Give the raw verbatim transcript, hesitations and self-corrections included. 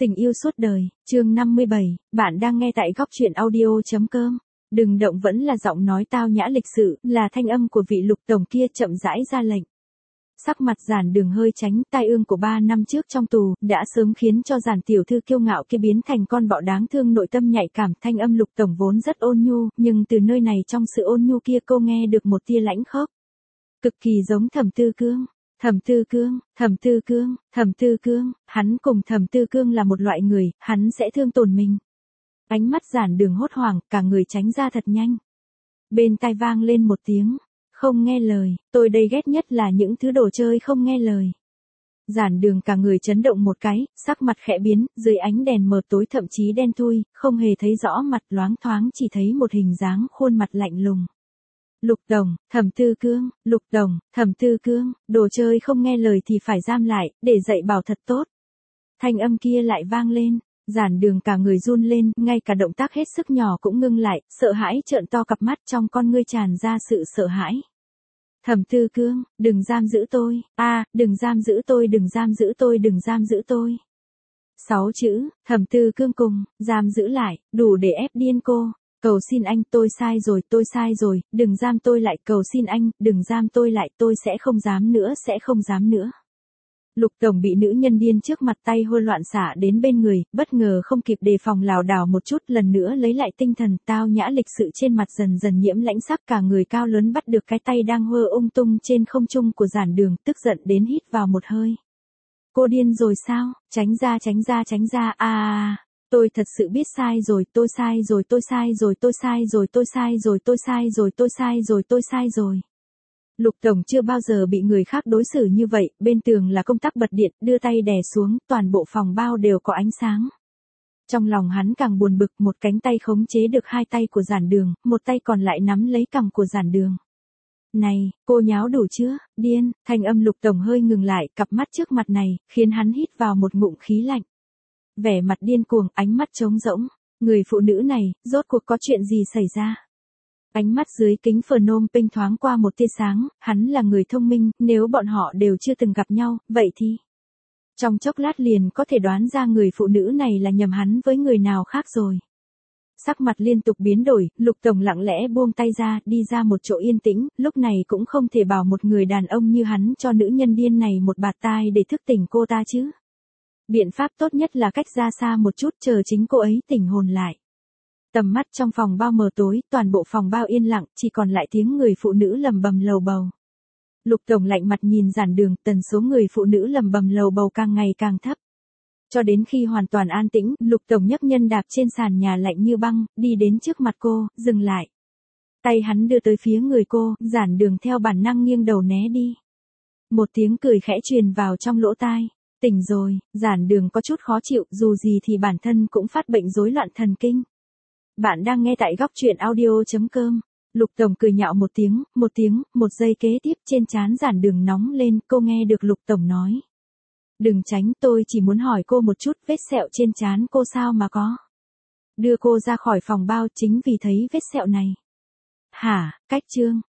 Tình yêu suốt đời, chương năm mươi bảy, bạn đang nghe tại góc truyện audio.com. Đừng động vẫn là giọng nói tao nhã lịch sự, là thanh âm của vị Lục tổng kia chậm rãi ra lệnh. Sắc mặt Giản Đường hơi tránh, tai ương của ba năm trước trong tù, đã sớm khiến cho Giản tiểu thư kiêu ngạo kia biến thành con bọ đáng thương, nội tâm nhạy cảm. Thanh âm Lục tổng vốn rất ôn nhu, nhưng từ nơi này trong sự ôn nhu kia cô nghe được một tia lãnh khốc. Cực kỳ giống Thẩm Tư Cương. Thẩm Tư Cương, Thẩm Tư Cương, Thẩm Tư Cương, hắn cùng Thẩm Tư Cương là một loại người, hắn sẽ thương tổn mình. Ánh mắt Giản Đường hốt hoảng, cả người tránh ra thật nhanh. Bên tai vang lên một tiếng, không nghe lời, tôi đây ghét nhất là những thứ đồ chơi không nghe lời. Giản Đường cả người chấn động một cái, sắc mặt khẽ biến, dưới ánh đèn mờ tối thậm chí đen thui, không hề thấy rõ mặt, loáng thoáng chỉ thấy một hình dáng khuôn mặt lạnh lùng. Lục tổng, Thẩm Tư Cương, Lục tổng, Thẩm Tư Cương, đồ chơi không nghe lời thì phải giam lại, để dạy bảo thật tốt. Thanh âm kia lại vang lên, Giản Đường cả người run lên, ngay cả động tác hết sức nhỏ cũng ngưng lại, sợ hãi trợn to cặp mắt, trong con ngươi tràn ra sự sợ hãi. Thẩm Tư Cương, đừng giam giữ tôi, a, à, đừng giam giữ tôi, đừng giam giữ tôi, đừng giam giữ tôi. Sáu chữ, Thẩm Tư Cương cùng, giam giữ lại, đủ để ép điên cô. Cầu xin anh, tôi sai rồi, tôi sai rồi, đừng giam tôi lại, cầu xin anh, đừng giam tôi lại, tôi sẽ không dám nữa, sẽ không dám nữa. Lục tổng bị nữ nhân điên trước mặt tay hôi loạn xả đến bên người, bất ngờ không kịp đề phòng lảo đảo một chút, lần nữa lấy lại tinh thần, tao nhã lịch sự trên mặt dần dần nhiễm lãnh sắc, cả người cao lớn bắt được cái tay đang hơ ung tung trên không trung của Giản Đường, tức giận đến hít vào một hơi. Cô điên rồi sao? Tránh ra, tránh ra, tránh ra, a à, tôi thật sự biết sai rồi, tôi sai rồi, tôi sai rồi, tôi sai rồi, tôi sai rồi, tôi sai rồi, tôi sai rồi, tôi sai rồi. Lục tổng chưa bao giờ bị người khác đối xử như vậy, bên tường là công tắc bật điện, đưa tay đè xuống, toàn bộ phòng bao đều có ánh sáng. Trong lòng hắn càng buồn bực, một cánh tay khống chế được hai tay của Giản Đường, một tay còn lại nắm lấy cằm của Giản Đường. Này, cô nháo đủ chưa? Điên, thanh âm Lục tổng hơi ngừng lại, cặp mắt trước mặt này, khiến hắn hít vào một ngụm khí lạnh. Vẻ mặt điên cuồng, ánh mắt trống rỗng, người phụ nữ này, rốt cuộc có chuyện gì xảy ra? Ánh mắt dưới kính Phnom Penh thoáng qua một tia sáng, hắn là người thông minh, nếu bọn họ đều chưa từng gặp nhau, vậy thì... Trong chốc lát liền có thể đoán ra người phụ nữ này là nhầm hắn với người nào khác rồi. Sắc mặt liên tục biến đổi, Lục tổng lặng lẽ buông tay ra, đi ra một chỗ yên tĩnh, lúc này cũng không thể bảo một người đàn ông như hắn cho nữ nhân điên này một bạt tai để thức tỉnh cô ta chứ. Biện pháp tốt nhất là cách ra xa một chút, chờ chính cô ấy tỉnh hồn lại. Tầm mắt trong phòng bao mờ tối, toàn bộ phòng bao yên lặng, chỉ còn lại tiếng người phụ nữ lầm bầm lầu bầu. Lục tổng lạnh mặt nhìn Giản Đường, tần số người phụ nữ lầm bầm lầu bầu càng ngày càng thấp. Cho đến khi hoàn toàn an tĩnh, Lục tổng nhấc nhân đạp trên sàn nhà lạnh như băng, đi đến trước mặt cô, dừng lại. Tay hắn đưa tới phía người cô, Giản Đường theo bản năng nghiêng đầu né đi. Một tiếng cười khẽ truyền vào trong lỗ tai. Tỉnh rồi, Giản Đường có chút khó chịu, dù gì thì bản thân cũng phát bệnh rối loạn thần kinh. Bạn đang nghe tại góc truyện audio.com. Lục tổng cười nhạo một tiếng, một tiếng, một giây kế tiếp trên trán Giản Đường nóng lên, cô nghe được Lục tổng nói. Đừng tránh, tôi chỉ muốn hỏi cô một chút, vết sẹo trên trán cô sao mà có. Đưa cô ra khỏi phòng bao chính vì thấy vết sẹo này. Hả, cách trương,